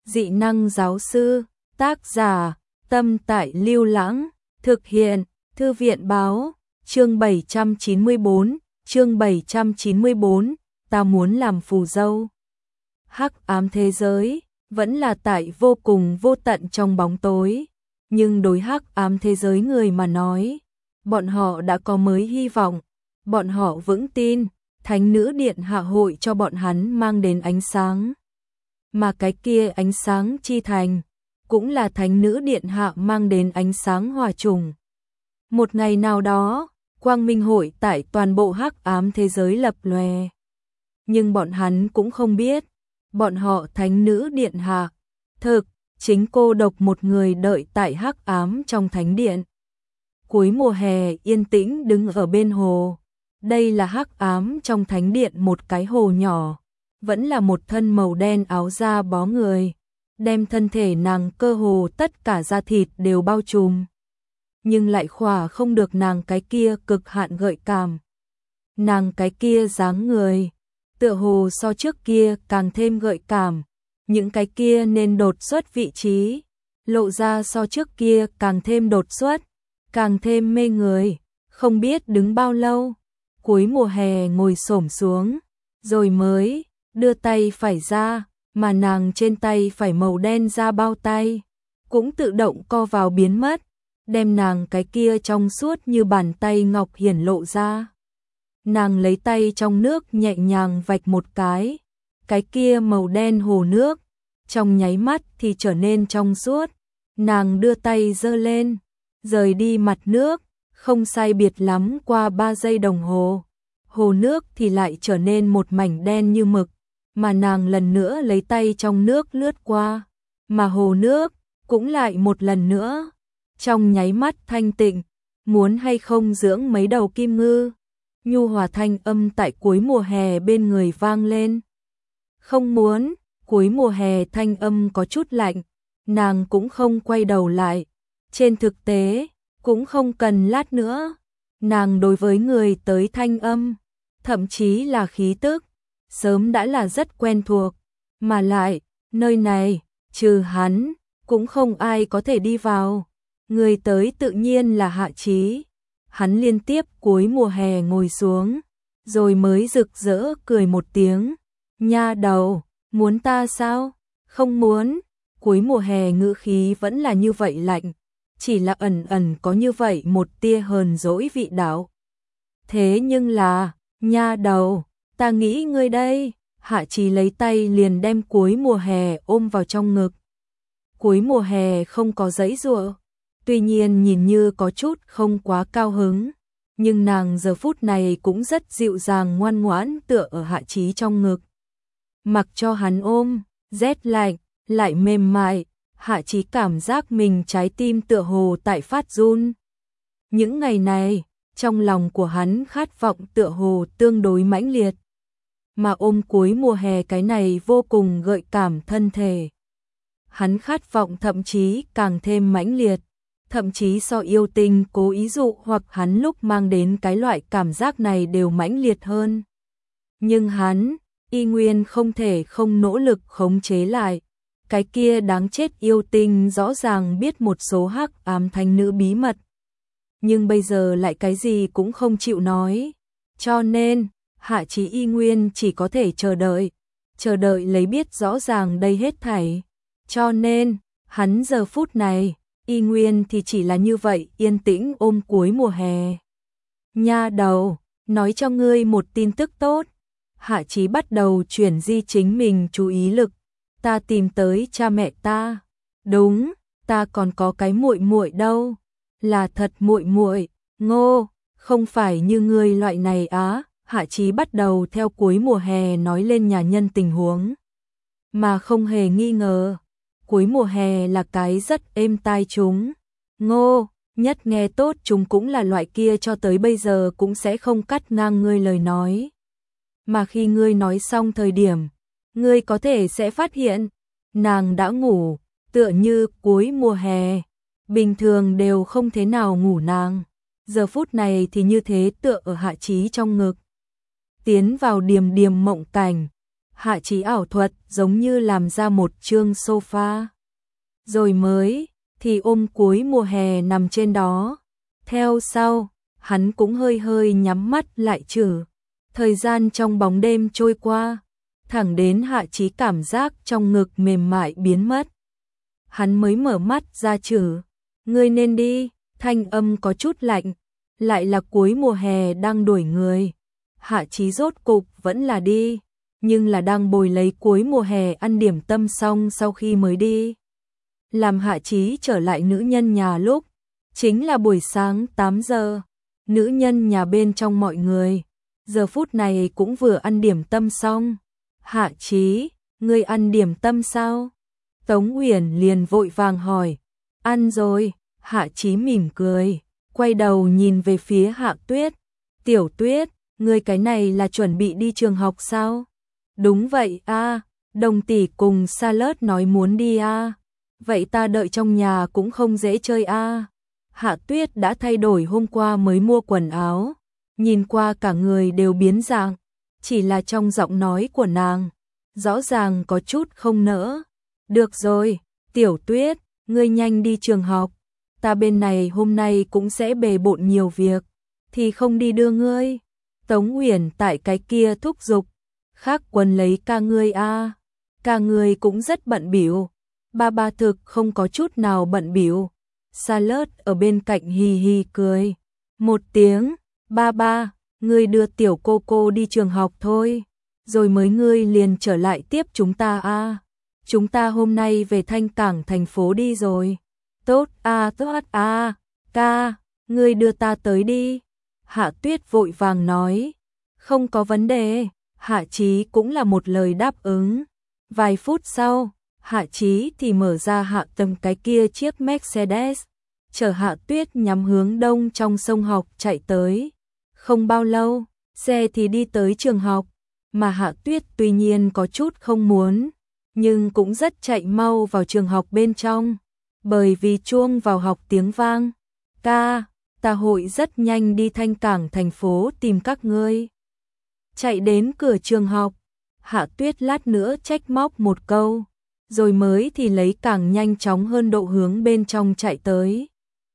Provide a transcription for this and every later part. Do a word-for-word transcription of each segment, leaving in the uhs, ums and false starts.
Dị năng giáo sư, tác giả, Tâm Tại Lưu Lãng, thực hiện, Thư viện báo, chương bảy trăm chín mươi tư, chương bảy trăm chín mươi tư, ta muốn làm phù dâu. Hắc ám thế giới, vẫn là tại vô cùng vô tận trong bóng tối, nhưng đối hắc ám thế giới người mà nói, bọn họ đã có mới hy vọng, bọn họ vững tin, Thánh Nữ Điện Hạ hội cho bọn hắn mang đến ánh sáng. Mà cái kia ánh sáng chi thành, cũng là Thánh Nữ Điện Hạ mang đến ánh sáng hòa trùng. Một ngày nào đó, quang minh hội tại toàn bộ hắc ám thế giới lập lòe. Nhưng bọn hắn cũng không biết, bọn họ Thánh Nữ Điện Hạ, thực, chính cô độc một người đợi tại hắc ám trong thánh điện. Cuối mùa hè yên tĩnh đứng ở bên hồ. Đây là hắc ám trong thánh điện một cái hồ nhỏ, vẫn là một thân màu đen áo da bó người, đem thân thể nàng cơ hồ tất cả da thịt đều bao trùm. Nhưng lại khỏa không được nàng cái kia cực hạn gợi cảm. Nàng cái kia dáng người, tựa hồ so trước kia càng thêm gợi cảm, những cái kia nên đột xuất vị trí, lộ ra so trước kia càng thêm đột xuất, càng thêm mê người, không biết đứng bao lâu. Cuối mùa hè ngồi xổm xuống, rồi mới đưa tay phải ra, mà nàng trên tay phải màu đen da bao tay, cũng tự động co vào biến mất, đem nàng cái kia trong suốt như bàn tay ngọc hiển lộ ra. Nàng lấy tay trong nước nhẹ nhàng vạch một cái, cái kia màu đen hồ nước, trong nháy mắt thì trở nên trong suốt, nàng đưa tay giơ lên, rời đi mặt nước. Không sai biệt lắm qua ba giây đồng hồ, hồ nước thì lại trở nên một mảnh đen như mực, mà nàng lần nữa lấy tay trong nước lướt qua, mà hồ nước cũng lại một lần nữa, trong nháy mắt thanh tịnh, muốn hay không dưỡng mấy đầu kim ngư, nhu hòa thanh âm tại cuối mùa hè bên người vang lên. Không muốn, cuối mùa hè thanh âm có chút lạnh, nàng cũng không quay đầu lại, trên thực tế, cũng không cần lát nữa, nàng đối với người tới thanh âm, thậm chí là khí tức, sớm đã là rất quen thuộc, mà lại, nơi này, trừ hắn, cũng không ai có thể đi vào, người tới tự nhiên là Hạ Chí. Hắn liên tiếp cuối mùa hè ngồi xuống, rồi mới rực rỡ cười một tiếng, nha đầu, muốn ta sao? Không muốn, cuối mùa hè ngữ khí vẫn là như vậy lạnh. Chỉ là ẩn ẩn có như vậy một tia hờn dỗi vị đạo. Thế nhưng là, nha đầu, ta nghĩ ngươi đây, Hạ Chí lấy tay liền đem cuối mùa hè ôm vào trong ngực. Cuối mùa hè không có giãy giụa, tuy nhiên nhìn như có chút không quá cao hứng, nhưng nàng giờ phút này cũng rất dịu dàng ngoan ngoãn tựa ở Hạ Chí trong ngực. Mặc cho hắn ôm, rét lạnh, lại mềm mại. Hạ Chí cảm giác mình trái tim tựa hồ tại phát run. Những ngày này, trong lòng của hắn khát vọng tựa hồ tương đối mãnh liệt. Mà ôm cuối mùa hè cái này vô cùng gợi cảm thân thể. Hắn khát vọng thậm chí càng thêm mãnh liệt. Thậm chí so yêu tinh cố ý dụ hoặc hắn lúc mang đến cái loại cảm giác này đều mãnh liệt hơn. Nhưng hắn, y nguyên không thể không nỗ lực khống chế lại. Cái kia đáng chết yêu tinh rõ ràng biết một số hắc ám thánh nữ bí mật. Nhưng bây giờ lại cái gì cũng không chịu nói. Cho nên, Hạ Chí y nguyên chỉ có thể chờ đợi. Chờ đợi lấy biết rõ ràng đây hết thảy. Cho nên, hắn giờ phút này, y nguyên thì chỉ là như vậy yên tĩnh ôm cuối mùa hè. Nha đầu, nói cho ngươi một tin tức tốt. Hạ Chí bắt đầu chuyển di chính mình chú ý lực. Ta tìm tới cha mẹ ta. Đúng, ta còn có cái muội muội đâu. Là thật muội muội, ngô, không phải như ngươi loại này á. Hạ Chí bắt đầu theo cuối mùa hè nói lên nhà nhân tình huống. Mà không hề nghi ngờ, cuối mùa hè là cái rất êm tai chúng. Ngô, nhất nghe tốt chúng cũng là loại kia cho tới bây giờ cũng sẽ không cắt ngang ngươi lời nói. Mà khi ngươi nói xong thời điểm, ngươi có thể sẽ phát hiện, nàng đã ngủ, tựa như cuối mùa hè, bình thường đều không thế nào ngủ nàng, giờ phút này thì như thế tựa ở Hạ Chí trong ngực. Tiến vào điềm điềm mộng cảnh, Hạ Chí ảo thuật giống như làm ra một chương sofa. Rồi mới thì ôm cuối mùa hè nằm trên đó. Theo sau, hắn cũng hơi hơi nhắm mắt lại chử. Thời gian trong bóng đêm trôi qua, thẳng đến Hạ Chí cảm giác trong ngực mềm mại biến mất. Hắn mới mở mắt ra chử. Ngươi nên đi, thanh âm có chút lạnh, lại là cuối mùa hè đang đuổi người. Hạ Chí rốt cục vẫn là đi, nhưng là đang bồi lấy cuối mùa hè ăn điểm tâm xong sau khi mới đi. Làm Hạ Chí trở lại nữ nhân nhà lúc, chính là buổi sáng tám giờ. Nữ nhân nhà bên trong mọi người, giờ phút này cũng vừa ăn điểm tâm xong. Hạ Chí, ngươi ăn điểm tâm sao? Tống Uyển liền vội vàng hỏi. Ăn rồi. Hạ Chí mỉm cười, quay đầu nhìn về phía Hạ Tuyết. Tiểu Tuyết, ngươi cái này là chuẩn bị đi trường học sao? Đúng vậy a, Đồng tỷ cùng Salad nói muốn đi a. Vậy ta đợi trong nhà cũng không dễ chơi a. Hạ Tuyết đã thay đổi hôm qua mới mua quần áo, nhìn qua cả người đều biến dạng, chỉ là trong giọng nói của nàng, rõ ràng có chút không nỡ. Được rồi, Tiểu Tuyết, ngươi nhanh đi trường học, ta bên này hôm nay cũng sẽ bề bộn nhiều việc, thì không đi đưa ngươi. Tống Uyển tại cái kia thúc giục, khác quần lấy ca ngươi a, ca ngươi cũng rất bận bịu. Ba ba thực không có chút nào bận bịu. Salad ở bên cạnh hì hì cười. Một tiếng, ba ba, ngươi đưa tiểu cô cô đi trường học thôi, rồi mới ngươi liền trở lại tiếp chúng ta a. Chúng ta hôm nay về Thanh Cảng thành phố đi rồi. Tốt a, tốt a, ca, ngươi đưa ta tới đi. Hạ Tuyết vội vàng nói. Không có vấn đề. Hạ Chí cũng là một lời đáp ứng. Vài phút sau, Hạ Chí thì mở ra hạ tầm cái kia chiếc Mercedes, chở Hạ Tuyết nhắm hướng đông trong sông học chạy tới. Không bao lâu, xe thì đi tới trường học, mà Hạ Tuyết tuy nhiên có chút không muốn, nhưng cũng rất chạy mau vào trường học bên trong, bởi vì chuông vào học tiếng vang. Ca, ta hội rất nhanh đi Thanh Cảng thành phố tìm các ngươi. Chạy đến cửa trường học, Hạ Tuyết lát nữa trách móc một câu, rồi mới thì lấy càng nhanh chóng hơn độ hướng bên trong chạy tới.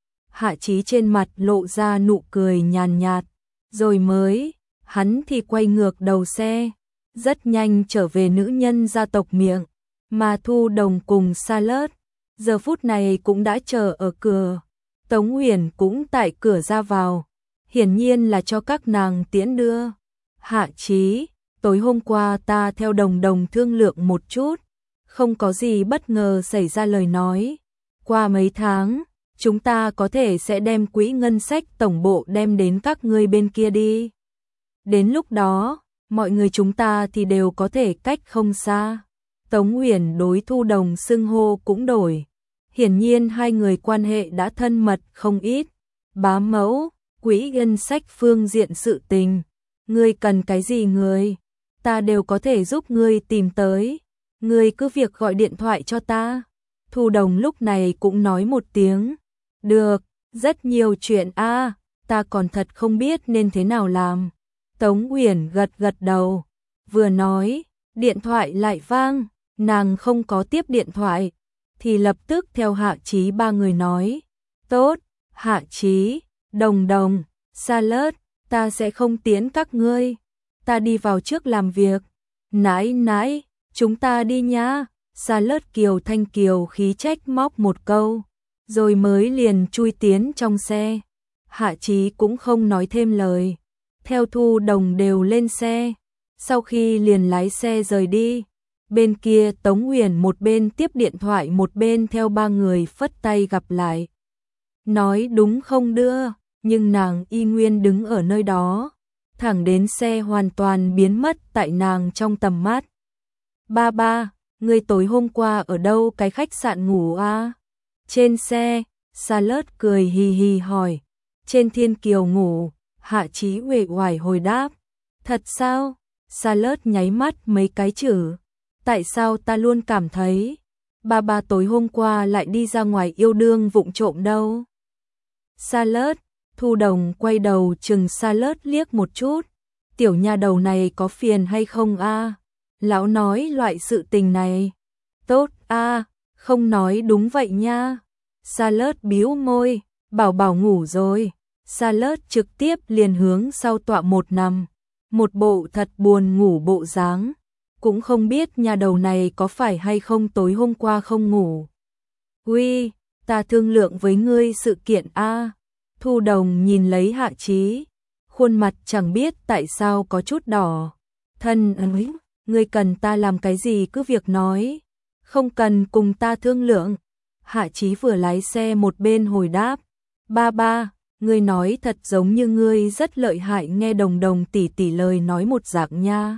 Hạ Chí trên mặt lộ ra nụ cười nhàn nhạt, rồi mới, hắn thì quay ngược đầu xe, rất nhanh trở về nữ nhân gia tộc miệng, mà Thu Đồng cùng Salad, giờ phút này cũng đã chờ ở cửa. Tống Uyển cũng tại cửa ra vào, hiển nhiên là cho các nàng tiễn đưa. Hạ Chí, tối hôm qua ta theo Đồng Đồng thương lượng một chút, không có gì bất ngờ xảy ra lời nói. Qua mấy tháng, chúng ta có thể sẽ đem quỹ ngân sách tổng bộ đem đến các ngươi bên kia đi. Đến lúc đó, mọi người chúng ta thì đều có thể cách không xa. Tống Uyển đối Thu Đồng xưng hô cũng đổi. Hiển nhiên hai người quan hệ đã thân mật không ít. Bá mẫu, quỹ ngân sách phương diện sự tình. Ngươi cần cái gì người? Ta đều có thể giúp ngươi tìm tới. Ngươi cứ việc gọi điện thoại cho ta. Thu Đồng lúc này cũng nói một tiếng. Được, rất nhiều chuyện a, à, ta còn thật không biết nên thế nào làm. Tống Uyển gật gật đầu, vừa nói, điện thoại lại vang, nàng không có tiếp điện thoại, thì lập tức theo Hạ Chí ba người nói. Tốt, Hạ Chí, Đồng Đồng, Salad, ta sẽ không tiễn các ngươi, ta đi vào trước làm việc. Nãi nãi, chúng ta đi nhá. Salad kiều thanh kiều khí trách móc một câu, rồi mới liền chui tiến trong xe. Hạ Chí cũng không nói thêm lời, theo Thu Đồng đều lên xe, sau khi liền lái xe rời đi. Bên kia Tống Uyển một bên tiếp điện thoại một bên theo ba người phất tay gặp lại. Nói đúng không đưa, nhưng nàng y nguyên đứng ở nơi đó, thẳng đến xe hoàn toàn biến mất tại nàng trong tầm mắt. Ba ba, ngươi tối hôm qua ở đâu cái khách sạn ngủ à? Trên xe, Salad cười hì hì hỏi. Trên Thiên Kiều ngủ, Hạ Chí uể oải hồi đáp. Thật sao? Salad nháy mắt mấy cái chữ. Tại sao ta luôn cảm thấy ba ba tối hôm qua lại đi ra ngoài yêu đương vụng trộm đâu? Salad, Thu Đồng quay đầu chừng Salad liếc một chút. Tiểu nha đầu này có phiền hay không a? À? Lão nói loại sự tình này. Tốt a, không nói đúng vậy nha. Salad bĩu môi, bảo bảo ngủ rồi. Salad trực tiếp liền hướng sau tọa một nằm. Một bộ thật buồn ngủ bộ dáng. Cũng không biết nhà đầu này có phải hay không tối hôm qua không ngủ. Uy, ta thương lượng với ngươi sự kiện a. Thu Đồng nhìn lấy Hạ Chí, khuôn mặt chẳng biết tại sao có chút đỏ. Thân ơi, ngươi cần ta làm cái gì cứ việc nói, không cần cùng ta thương lượng. Hạ Chí vừa lái xe một bên hồi đáp, ba ba, ngươi nói thật giống như ngươi rất lợi hại, nghe Đồng Đồng tỉ tỉ lời nói một dạng nha.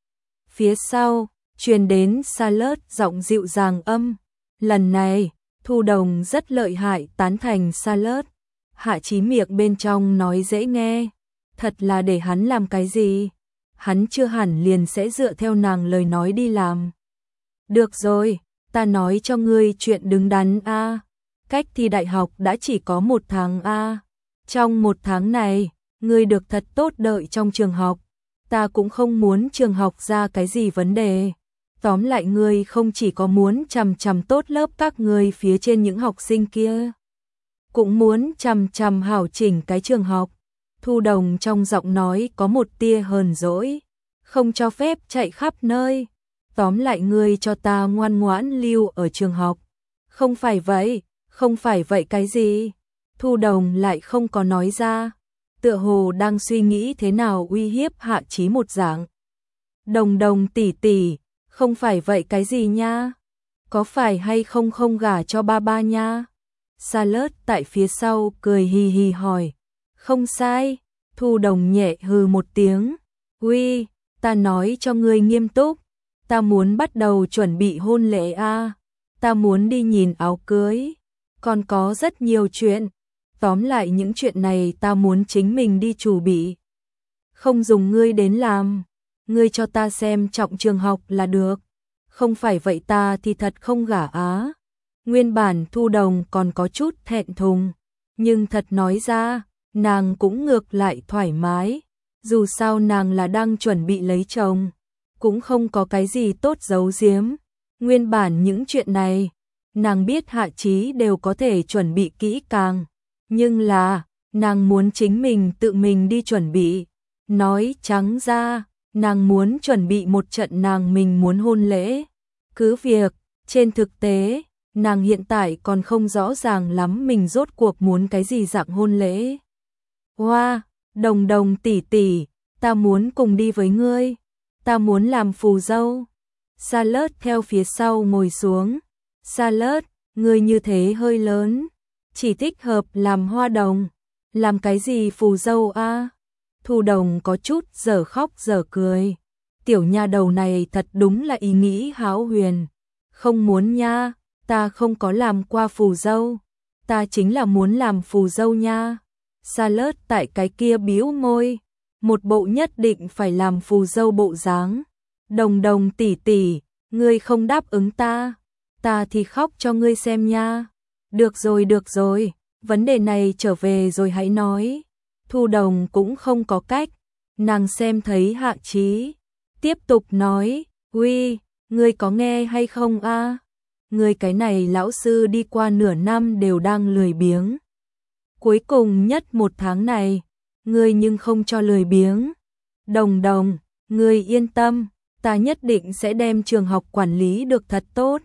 Phía sau, truyền đến Salad giọng dịu dàng âm, lần này, Thu Đồng rất lợi hại tán thành Salad. Hạ Chí miệng bên trong nói dễ nghe, thật là để hắn làm cái gì? Hắn chưa hẳn liền sẽ dựa theo nàng lời nói đi làm. Được rồi, ta nói cho ngươi chuyện đứng đắn a. Cách thi đại học đã chỉ có một tháng a. Trong một tháng này, ngươi được thật tốt đợi trong trường học. Ta cũng không muốn trường học ra cái gì vấn đề. Tóm lại ngươi không chỉ có muốn chằm chằm tốt lớp các ngươi phía trên những học sinh kia, cũng muốn chằm chằm hảo chỉnh cái trường học. Thu Đồng trong giọng nói có một tia hờn dỗi, không cho phép chạy khắp nơi. Tóm lại ngươi cho ta ngoan ngoãn lưu ở trường học. Không phải vậy, không phải vậy cái gì? Thu Đồng lại không có nói ra, tựa hồ đang suy nghĩ thế nào uy hiếp Hạ Chí một dạng. Đồng Đồng tỷ tỷ, không phải vậy cái gì nha? Có phải hay không không gả cho ba ba nha? Salad tại phía sau cười hì hì hỏi. Không sai. Thu Đồng nhẹ hừ một tiếng. Uy, ta nói cho ngươi nghiêm túc. Ta muốn bắt đầu chuẩn bị hôn lễ a. Ta muốn đi nhìn áo cưới. Còn có rất nhiều chuyện. Tóm lại những chuyện này ta muốn chính mình đi chủ bị. Không dùng ngươi đến làm. Ngươi cho ta xem trọng trường học là được. Không phải vậy ta thì thật không gả á. Nguyên bản Thu Đồng còn có chút thẹn thùng, nhưng thật nói ra, nàng cũng ngược lại thoải mái. Dù sao nàng là đang chuẩn bị lấy chồng, cũng không có cái gì tốt giấu giếm. Nguyên bản những chuyện này, nàng biết Hạ Chí đều có thể chuẩn bị kỹ càng, nhưng là, nàng muốn chính mình tự mình đi chuẩn bị. Nói trắng ra, nàng muốn chuẩn bị một trận nàng mình muốn hôn lễ. Cứ việc, trên thực tế, nàng hiện tại còn không rõ ràng lắm mình rốt cuộc muốn cái gì dạng hôn lễ. Hoa, wow, Đồng Đồng tỷ tỷ, ta muốn cùng đi với ngươi, ta muốn làm phù dâu. Salad theo phía sau ngồi xuống. Salad, ngươi như thế hơi lớn, chỉ thích hợp làm hoa đồng, làm cái gì phù dâu a? Thu Đồng có chút dở khóc dở cười. Tiểu nha đầu này thật đúng là ý nghĩ hão huyền. Không muốn nha, ta không có làm qua phù dâu, ta chính là muốn làm phù dâu nha. Salad tại cái kia bĩu môi, một bộ nhất định phải làm phù dâu bộ dáng. Đồng Đồng tỷ tỷ, ngươi không đáp ứng ta, ta thì khóc cho ngươi xem nha. Được rồi được rồi, vấn đề này trở về rồi hãy nói. Thu Đồng cũng không có cách, nàng xem thấy Hạ Chí, tiếp tục nói, uy, ngươi có nghe hay không a? Ngươi cái này lão sư đi qua nửa năm đều đang lười biếng. Cuối cùng nhất một tháng này, ngươi nhưng không cho lười biếng. Đồng Đồng, ngươi yên tâm, ta nhất định sẽ đem trường học quản lý được thật tốt.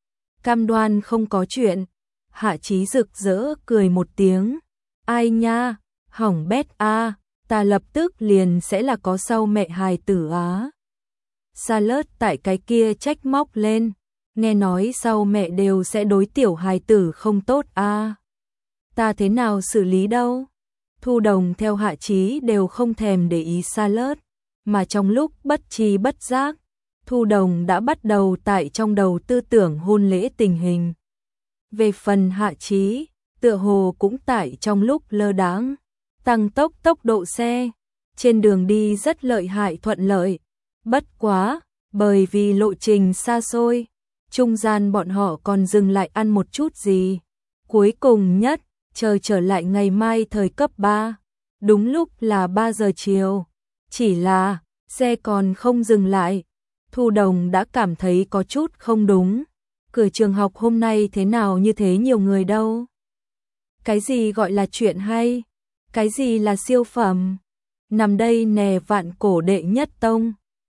Cam đoan không có chuyện. Hạ Chí rực rỡ cười một tiếng. Ai nha, hỏng bét a, ta lập tức liền sẽ là có sau mẹ hài tử á. Salad tại cái kia trách móc lên, nghe nói sau mẹ đều sẽ đối tiểu hài tử không tốt a. Ta thế nào xử lý đâu? Thu Đồng theo Hạ Chí đều không thèm để ý Salad, mà trong lúc bất tri bất giác, Thu Đồng đã bắt đầu tại trong đầu tư tưởng hôn lễ tình hình. Về phần Hạ Chí, tựa hồ cũng tại trong lúc lơ đãng tăng tốc tốc độ xe, trên đường đi rất lợi hại thuận lợi. Bất quá, bởi vì lộ trình xa xôi, trung gian bọn họ còn dừng lại ăn một chút gì. Cuối cùng nhất, chờ trở lại ngày mai thời cấp ba, đúng lúc là ba giờ chiều. Chỉ là, xe còn không dừng lại. Thu Đồng đã cảm thấy có chút không đúng. Cửa trường học hôm nay thế nào như thế nhiều người đâu? Cái gì gọi là chuyện hay? Cái gì là siêu phẩm? Nằm đây nè vạn cổ đệ nhất tông.